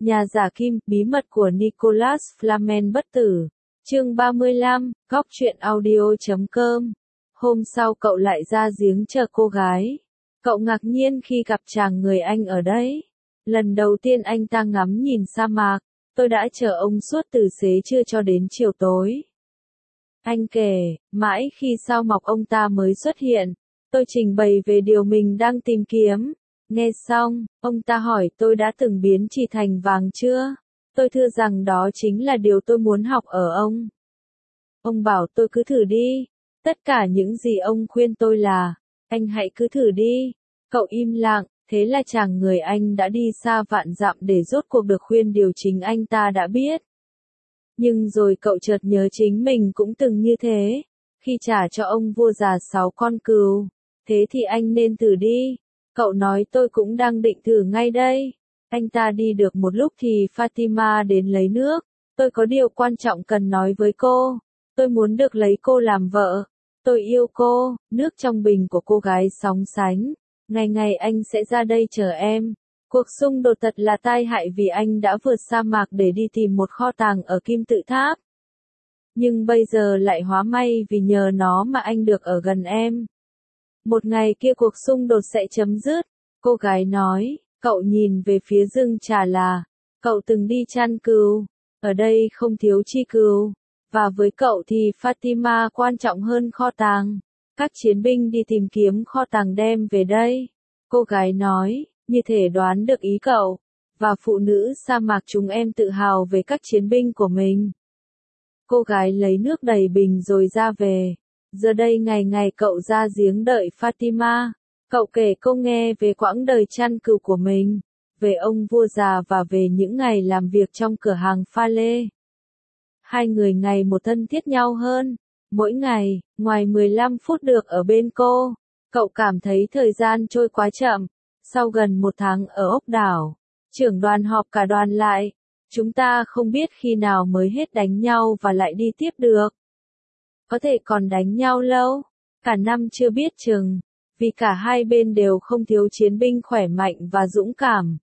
Nhà giả kim, bí mật của Nicholas Flamel bất tử. Chương 35, góc truyện audio.com. Hôm sau cậu lại ra giếng chờ cô gái. Cậu ngạc nhiên khi gặp chàng người Anh ở đấy. Lần đầu tiên anh ta ngắm nhìn sa mạc. Tôi đã chờ ông suốt từ xế trưa cho đến chiều tối. Anh kể, mãi khi sao mọc ông ta mới xuất hiện. Tôi trình bày về điều mình đang tìm kiếm. Nghe xong, ông ta hỏi tôi đã từng biến chỉ thành vàng chưa? Tôi thưa rằng đó chính là điều tôi muốn học ở ông. Ông bảo tôi cứ thử đi. Tất cả những gì ông khuyên tôi là, anh hãy cứ thử đi. Cậu im lặng, thế là chàng người Anh đã đi xa vạn dặm để rốt cuộc được khuyên điều chính anh ta đã biết. Nhưng rồi cậu chợt nhớ chính mình cũng từng như thế. Khi trả cho ông vua già 6 con cừu, thế thì anh nên thử đi. Cậu nói tôi cũng đang định thử ngay đây. Anh ta đi được một lúc thì Fatima đến lấy nước. Tôi có điều quan trọng cần nói với cô. Tôi muốn được lấy cô làm vợ. Tôi yêu cô. Nước trong bình của cô gái sóng sánh. Ngày ngày anh sẽ ra đây chờ em. Cuộc xung đột thật là tai hại vì anh đã vượt sa mạc để đi tìm một kho tàng ở Kim Tự Tháp. Nhưng bây giờ lại hóa may vì nhờ nó mà anh được ở gần em. Một ngày kia cuộc xung đột sẽ chấm dứt. Cô gái nói, cậu nhìn về phía rừng trà là, cậu từng đi chăn cừu, ở đây không thiếu chi cừu, và với cậu thì Fatima quan trọng hơn kho tàng. Các chiến binh đi tìm kiếm kho tàng đem về đây. Cô gái nói, như thể đoán được ý cậu, và phụ nữ sa mạc chúng em tự hào về các chiến binh của mình. Cô gái lấy nước đầy bình rồi ra về. Giờ đây ngày ngày cậu ra giếng đợi Fatima. Cậu kể cô nghe về quãng đời chăn cừu của mình, về ông vua già và về những ngày làm việc trong cửa hàng pha lê. Hai người ngày một thân thiết nhau hơn. Mỗi ngày, ngoài 15 phút được ở bên cô, cậu cảm thấy thời gian trôi quá chậm. Sau gần 1 tháng ở ốc đảo, trưởng đoàn họp cả đoàn lại. Chúng ta không biết khi nào mới hết đánh nhau và lại đi tiếp được. Có thể còn đánh nhau lâu, cả năm chưa biết chừng, vì cả hai bên đều không thiếu chiến binh khỏe mạnh và dũng cảm.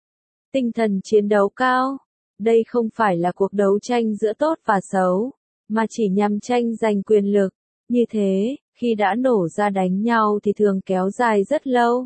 Tinh thần chiến đấu cao. Đây không phải là cuộc đấu tranh giữa tốt và xấu, mà chỉ nhằm tranh giành quyền lực. Như thế, khi đã nổ ra đánh nhau thì thường kéo dài rất lâu.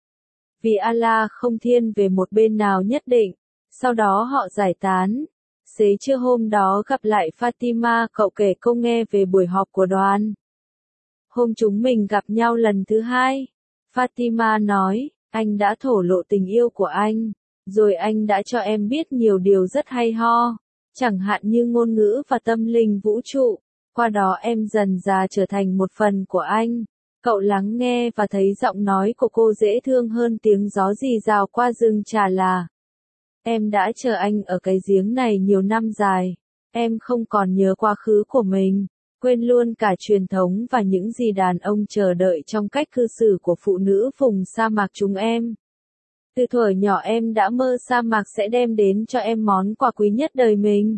Vì Allah không thiên về một bên nào nhất định, sau đó họ giải tán. Xế trưa hôm đó gặp lại Fatima, cậu kể cô nghe về buổi họp của đoàn. Hôm chúng mình gặp nhau lần thứ 2, Fatima nói, anh đã thổ lộ tình yêu của anh, rồi anh đã cho em biết nhiều điều rất hay ho, chẳng hạn như ngôn ngữ và tâm linh vũ trụ, qua đó em dần dà trở thành một phần của anh. Cậu lắng nghe và thấy giọng nói của cô dễ thương hơn tiếng gió rì rào qua rừng trà là. Em đã chờ anh ở cái giếng này nhiều năm dài. Em không còn nhớ quá khứ của mình, quên luôn cả truyền thống và những gì đàn ông chờ đợi trong cách cư xử của phụ nữ vùng sa mạc chúng em. Từ thuở nhỏ em đã mơ sa mạc sẽ đem đến cho em món quà quý nhất đời mình.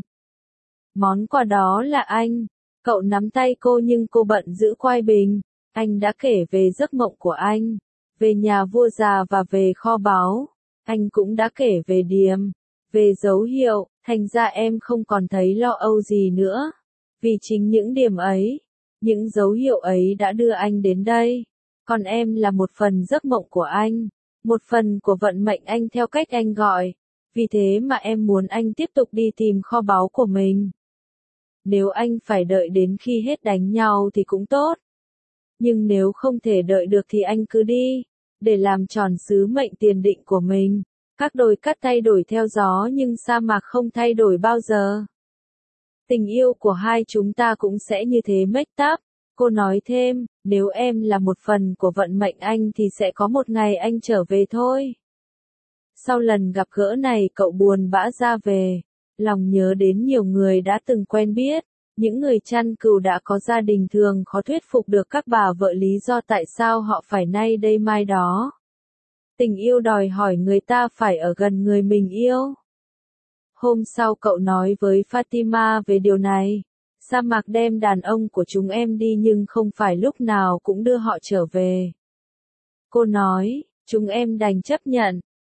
Món quà đó là anh. Cậu nắm tay cô nhưng cô bận giữ quai bình. Anh đã kể về giấc mộng của anh, về nhà vua già và về kho báu. Anh cũng đã kể về điểm, về dấu hiệu, thành ra em không còn thấy lo âu gì nữa. Vì chính những điểm ấy, những dấu hiệu ấy đã đưa anh đến đây. Còn em là một phần giấc mộng của anh, một phần của vận mệnh anh theo cách anh gọi. Vì thế mà em muốn anh tiếp tục đi tìm kho báu của mình. Nếu anh phải đợi đến khi hết đánh nhau thì cũng tốt. Nhưng nếu không thể đợi được thì anh cứ đi, để làm tròn sứ mệnh tiền định của mình. Các đồi cát thay đổi theo gió nhưng sa mạc không thay đổi bao giờ. Tình yêu của hai chúng ta cũng sẽ như thế Mehtap. Cô nói thêm, nếu em là một phần của vận mệnh anh thì sẽ có một ngày anh trở về thôi. Sau lần gặp gỡ này cậu buồn bã ra về, lòng nhớ đến nhiều người đã từng quen biết. Những người chăn cừu đã có gia đình thường khó thuyết phục được các bà vợ lý do tại sao họ phải nay đây mai đó. Tình yêu đòi hỏi người ta phải ở gần người mình yêu. Hôm sau cậu nói với Fatima về điều này. Sa mạc đem đàn ông của chúng em đi nhưng không phải lúc nào cũng đưa họ trở về. Cô nói, chúng em đành chấp nhận.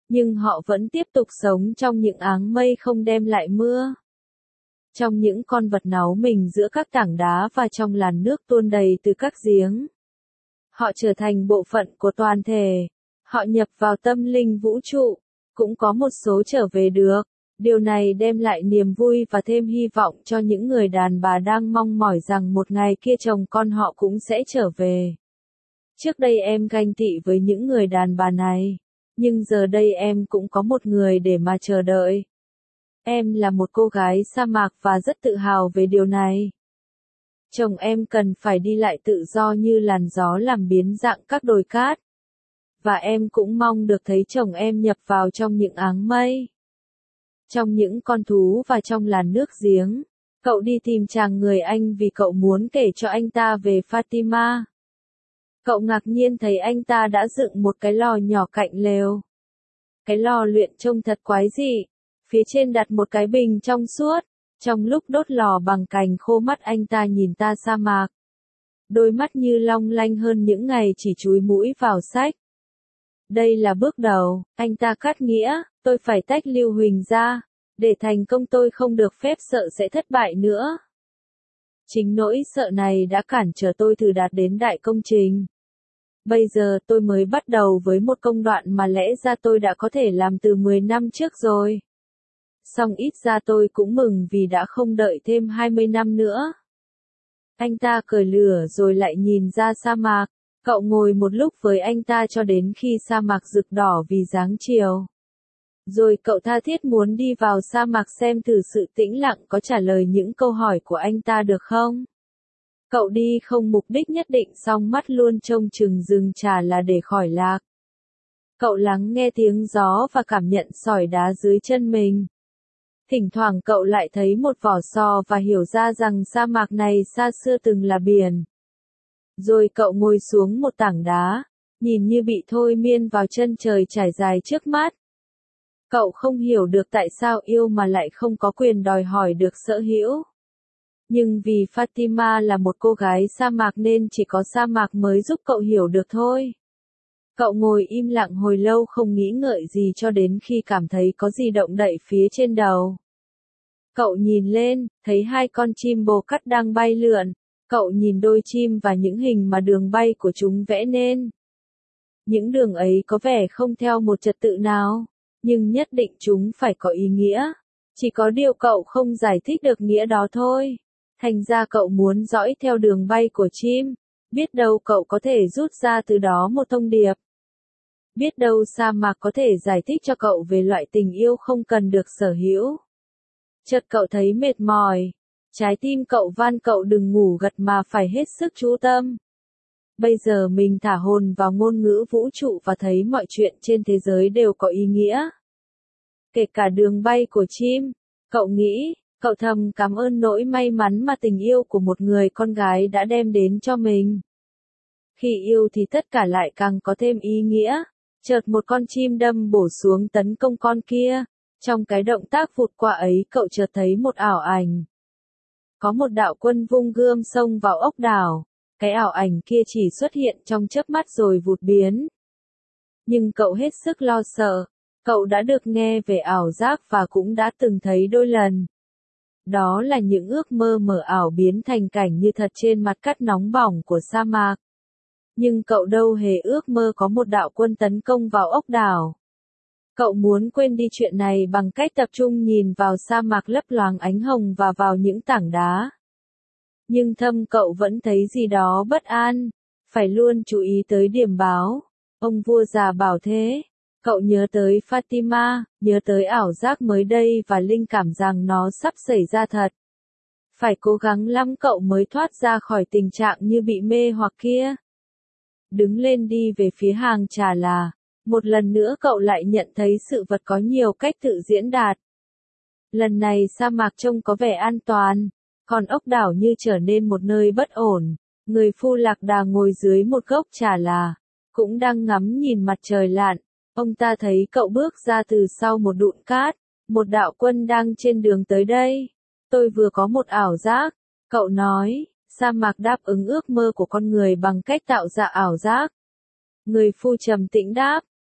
Nhưng họ vẫn tiếp tục sống trong những áng mây không đem lại mưa. Trong những con vật náu mình giữa các tảng đá và trong làn nước tuôn đầy từ các giếng. Họ trở thành bộ phận của toàn thể. Họ nhập vào tâm linh vũ trụ. Cũng có một số trở về được. Điều này đem lại niềm vui và thêm hy vọng cho những người đàn bà đang mong mỏi rằng một ngày kia chồng con họ cũng sẽ trở về. Trước đây em ganh tị với những người đàn bà này. Nhưng giờ đây em cũng có một người để mà chờ đợi. Em là một cô gái sa mạc và rất tự hào về điều này. Chồng em cần phải đi lại tự do như làn gió làm biến dạng các đồi cát. Và em cũng mong được thấy chồng em nhập vào trong những áng mây. Trong những con thú và trong làn nước giếng. Cậu đi tìm chàng người Anh vì cậu muốn kể cho anh ta về Fatima. Cậu ngạc nhiên thấy anh ta đã dựng một cái lò nhỏ cạnh lều. Cái lò luyện trông thật quái dị. Phía trên đặt một cái bình trong suốt. Trong lúc đốt lò bằng cành khô mắt anh ta nhìn ta sa mạc. Đôi mắt như long lanh hơn những ngày chỉ chúi mũi vào sách. Đây là bước đầu, anh ta cắt nghĩa, tôi phải tách Lưu Huỳnh ra. Để thành công tôi không được phép sợ sẽ thất bại nữa. Chính nỗi sợ này đã cản trở tôi từ đạt đến đại công trình. Bây giờ tôi mới bắt đầu với một công đoạn mà lẽ ra tôi đã có thể làm từ 10 năm trước rồi. Song ít ra tôi cũng mừng vì đã không đợi thêm 20 năm nữa. Anh ta cởi lửa rồi lại nhìn ra sa mạc. Cậu ngồi một lúc với anh ta cho đến khi sa mạc rực đỏ vì dáng chiều. Rồi cậu tha thiết muốn đi vào sa mạc xem thử sự tĩnh lặng có trả lời những câu hỏi của anh ta được không. Cậu đi không mục đích nhất định song mắt luôn trông chừng rừng trà là để khỏi lạc. Cậu lắng nghe tiếng gió và cảm nhận sỏi đá dưới chân mình. Thỉnh thoảng cậu lại thấy một vỏ sò và hiểu ra rằng sa mạc này xa xưa từng là biển. Rồi cậu ngồi xuống một tảng đá, nhìn như bị thôi miên vào chân trời trải dài trước mắt. Cậu không hiểu được tại sao yêu mà lại không có quyền đòi hỏi được sở hữu. Nhưng vì Fatima là một cô gái sa mạc nên chỉ có sa mạc mới giúp cậu hiểu được thôi. Cậu ngồi im lặng hồi lâu không nghĩ ngợi gì cho đến khi cảm thấy có gì động đậy phía trên đầu. Cậu nhìn lên, thấy hai con chim bồ cắt đang bay lượn. Cậu nhìn đôi chim và những hình mà đường bay của chúng vẽ nên. Những đường ấy có vẻ không theo một trật tự nào, nhưng nhất định chúng phải có ý nghĩa. Chỉ có điều cậu không giải thích được nghĩa đó thôi. Thành ra cậu muốn dõi theo đường bay của chim. Biết đâu cậu có thể rút ra từ đó một thông điệp. Biết đâu sa mạc có thể giải thích cho cậu về loại tình yêu không cần được sở hữu. Chợt cậu thấy mệt mỏi. Trái tim cậu van cậu đừng ngủ gật mà phải hết sức chú tâm. Bây giờ mình thả hồn vào ngôn ngữ vũ trụ và thấy mọi chuyện trên thế giới đều có ý nghĩa. Kể cả đường bay của chim. Cậu nghĩ, cậu thầm cảm ơn nỗi may mắn mà tình yêu của một người con gái đã đem đến cho mình. Khi yêu thì tất cả lại càng có thêm ý nghĩa. Chợt một con chim đâm bổ xuống tấn công con kia. Trong cái động tác vụt qua ấy cậu chợt thấy một ảo ảnh. Có một đạo quân vung gươm xông vào ốc đảo. Cái ảo ảnh kia chỉ xuất hiện trong chớp mắt rồi vụt biến. Nhưng cậu hết sức lo sợ. Cậu đã được nghe về ảo giác và cũng đã từng thấy đôi lần. Đó là những ước mơ mờ ảo biến thành cảnh như thật trên mặt cát nóng bỏng của sa mạc. Nhưng cậu đâu hề ước mơ có một đạo quân tấn công vào ốc đảo. Cậu muốn quên đi chuyện này bằng cách tập trung nhìn vào sa mạc lấp loáng ánh hồng và vào những tảng đá. Nhưng thâm cậu vẫn thấy gì đó bất an, phải luôn chú ý tới điểm báo. Ông vua già bảo thế. Cậu nhớ tới Fatima, nhớ tới ảo giác mới đây và linh cảm rằng nó sắp xảy ra thật. Phải cố gắng lắm cậu mới thoát ra khỏi tình trạng như bị mê hoặc kia. Đứng lên đi về phía hàng trà là. Một lần nữa cậu lại nhận thấy sự vật có nhiều cách tự diễn đạt. Lần này sa mạc trông có vẻ an toàn, còn ốc đảo như trở nên một nơi bất ổn. Người phu lạc đà ngồi dưới một gốc trà là, cũng đang ngắm nhìn mặt trời lặn. Ông ta thấy cậu bước ra từ sau một đụn cát, một đạo quân đang trên đường tới đây. Tôi vừa có một ảo giác, cậu nói, sa mạc đáp ứng ước mơ của con người bằng cách tạo ra ảo giác. Người phu trầm tĩnh đáp,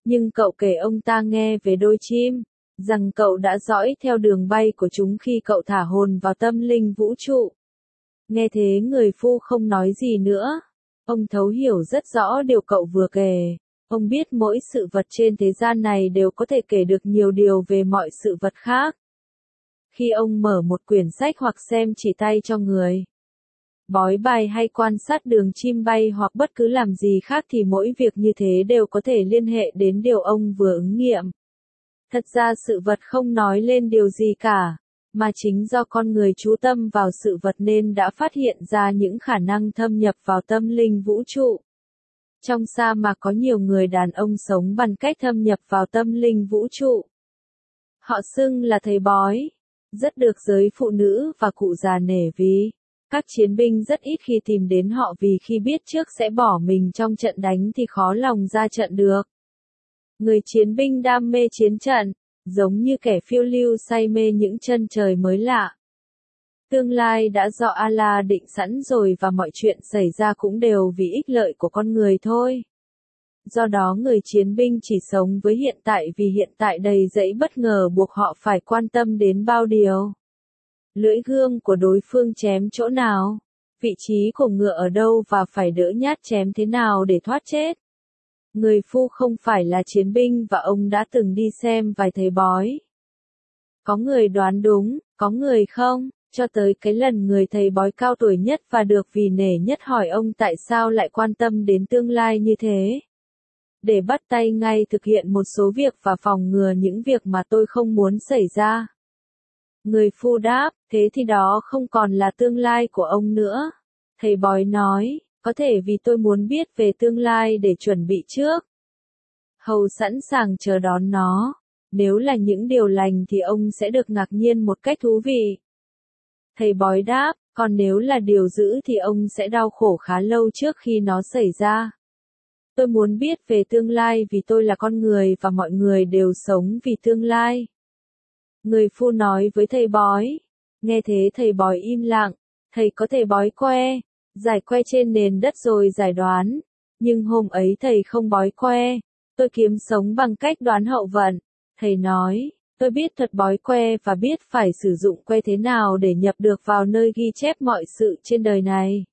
Nhưng cậu kể ông ta nghe về đôi chim, rằng cậu đã dõi theo đường bay của chúng khi cậu thả hồn vào tâm linh vũ trụ. Nghe thế người phu không nói gì nữa. Ông thấu hiểu rất rõ điều cậu vừa kể. Ông biết mỗi sự vật trên thế gian này đều có thể kể được nhiều điều về mọi sự vật khác. Khi ông mở một quyển sách hoặc xem chỉ tay cho người bói bài hay quan sát đường chim bay hoặc bất cứ làm gì khác thì mỗi việc như thế đều có thể liên hệ đến điều ông vừa ứng nghiệm. Thật ra sự vật không nói lên điều gì cả, mà chính do con người chú tâm vào sự vật nên đã phát hiện ra những khả năng thâm nhập vào tâm linh vũ trụ. Trong sa mạc có nhiều người đàn ông sống bằng cách thâm nhập vào tâm linh vũ trụ. Họ xưng là thầy bói, rất được giới phụ nữ và cụ già nể vì. Các chiến binh rất ít khi tìm đến họ vì khi biết trước sẽ bỏ mình trong trận đánh thì khó lòng ra trận được. Người chiến binh đam mê chiến trận, giống như kẻ phiêu lưu say mê những chân trời mới lạ. Tương lai đã do Allah định sẵn rồi và mọi chuyện xảy ra cũng đều vì ích lợi của con người thôi. Do đó người chiến binh chỉ sống với hiện tại vì hiện tại đầy dẫy bất ngờ buộc họ phải quan tâm đến bao điều. Lưỡi gươm của đối phương chém chỗ nào? Vị trí của ngựa ở đâu và phải đỡ nhát chém thế nào để thoát chết? Người phu không phải là chiến binh và ông đã từng đi xem vài thầy bói. Có người đoán đúng, có người không, cho tới cái lần người thầy bói cao tuổi nhất và được vì nể nhất hỏi ông tại sao lại quan tâm đến tương lai như thế. Để bắt tay ngay thực hiện một số việc và phòng ngừa những việc mà tôi không muốn xảy ra. Người phu đáp, thế thì đó không còn là tương lai của ông nữa. Thầy bói nói, có thể vì tôi muốn biết về tương lai để chuẩn bị trước. Hầu sẵn sàng chờ đón nó. Nếu là những điều lành thì ông sẽ được ngạc nhiên một cách thú vị. Thầy bói đáp, còn nếu là điều dữ thì ông sẽ đau khổ khá lâu trước khi nó xảy ra. Tôi muốn biết về tương lai vì tôi là con người và mọi người đều sống vì tương lai. Người phu nói với thầy bói. Nghe thế thầy bói im lặng. Thầy có thể bói que, giải que trên nền đất rồi giải đoán. Nhưng hôm ấy thầy không bói que. Tôi kiếm sống bằng cách đoán hậu vận. Thầy nói, tôi biết thuật bói que và biết phải sử dụng que thế nào để nhập được vào nơi ghi chép mọi sự trên đời này.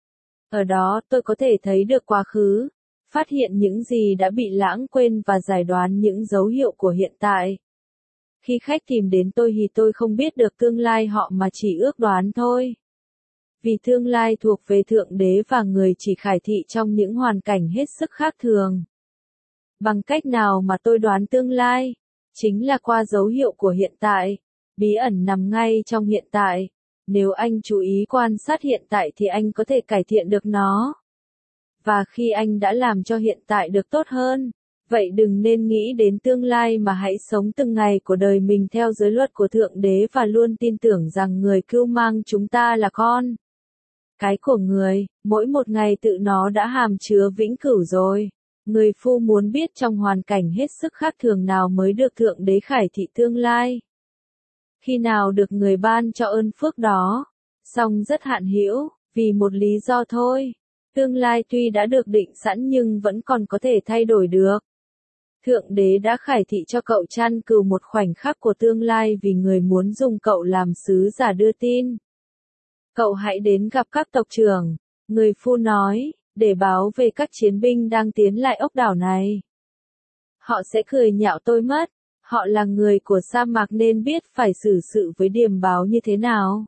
Ở đó tôi có thể thấy được quá khứ, phát hiện những gì đã bị lãng quên và giải đoán những dấu hiệu của hiện tại. Khi khách tìm đến tôi thì tôi không biết được tương lai họ mà chỉ ước đoán thôi. Vì tương lai thuộc về Thượng Đế và người chỉ khải thị trong những hoàn cảnh hết sức khác thường. Bằng cách nào mà tôi đoán tương lai? Chính là qua dấu hiệu của hiện tại. Bí ẩn nằm ngay trong hiện tại. Nếu anh chú ý quan sát hiện tại thì anh có thể cải thiện được nó. Và khi anh đã làm cho hiện tại được tốt hơn, vậy đừng nên nghĩ đến tương lai mà hãy sống từng ngày của đời mình theo giới luật của Thượng Đế và luôn tin tưởng rằng người cưu mang chúng ta là con cái của người, mỗi một ngày tự nó đã hàm chứa vĩnh cửu rồi. Người phu muốn biết trong hoàn cảnh hết sức khác thường nào mới được Thượng Đế khải thị tương lai. Khi nào được người ban cho ơn phước đó, song rất hạn hữu, vì một lý do thôi. Tương lai tuy đã được định sẵn nhưng vẫn còn có thể thay đổi được. Thượng Đế đã khải thị cho cậu chăn cừu một khoảnh khắc của tương lai vì người muốn dùng cậu làm sứ giả đưa tin. Cậu hãy đến gặp các tộc trưởng, người phu nói, để báo về các chiến binh đang tiến lại ốc đảo này. Họ sẽ cười nhạo tôi mất, họ là người của sa mạc nên biết phải xử sự với điềm báo như thế nào.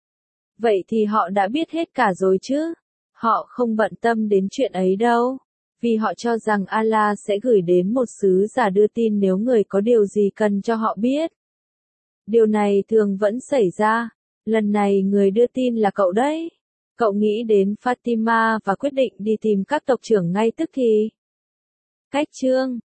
Vậy thì họ đã biết hết cả rồi chứ? Họ không bận tâm đến chuyện ấy đâu, vì họ cho rằng Allah sẽ gửi đến một sứ giả đưa tin nếu người có điều gì cần cho họ biết. Điều này thường vẫn xảy ra, lần này người đưa tin là cậu đấy. Cậu nghĩ đến Fatima và quyết định đi tìm các tộc trưởng ngay tức thì. Cách chương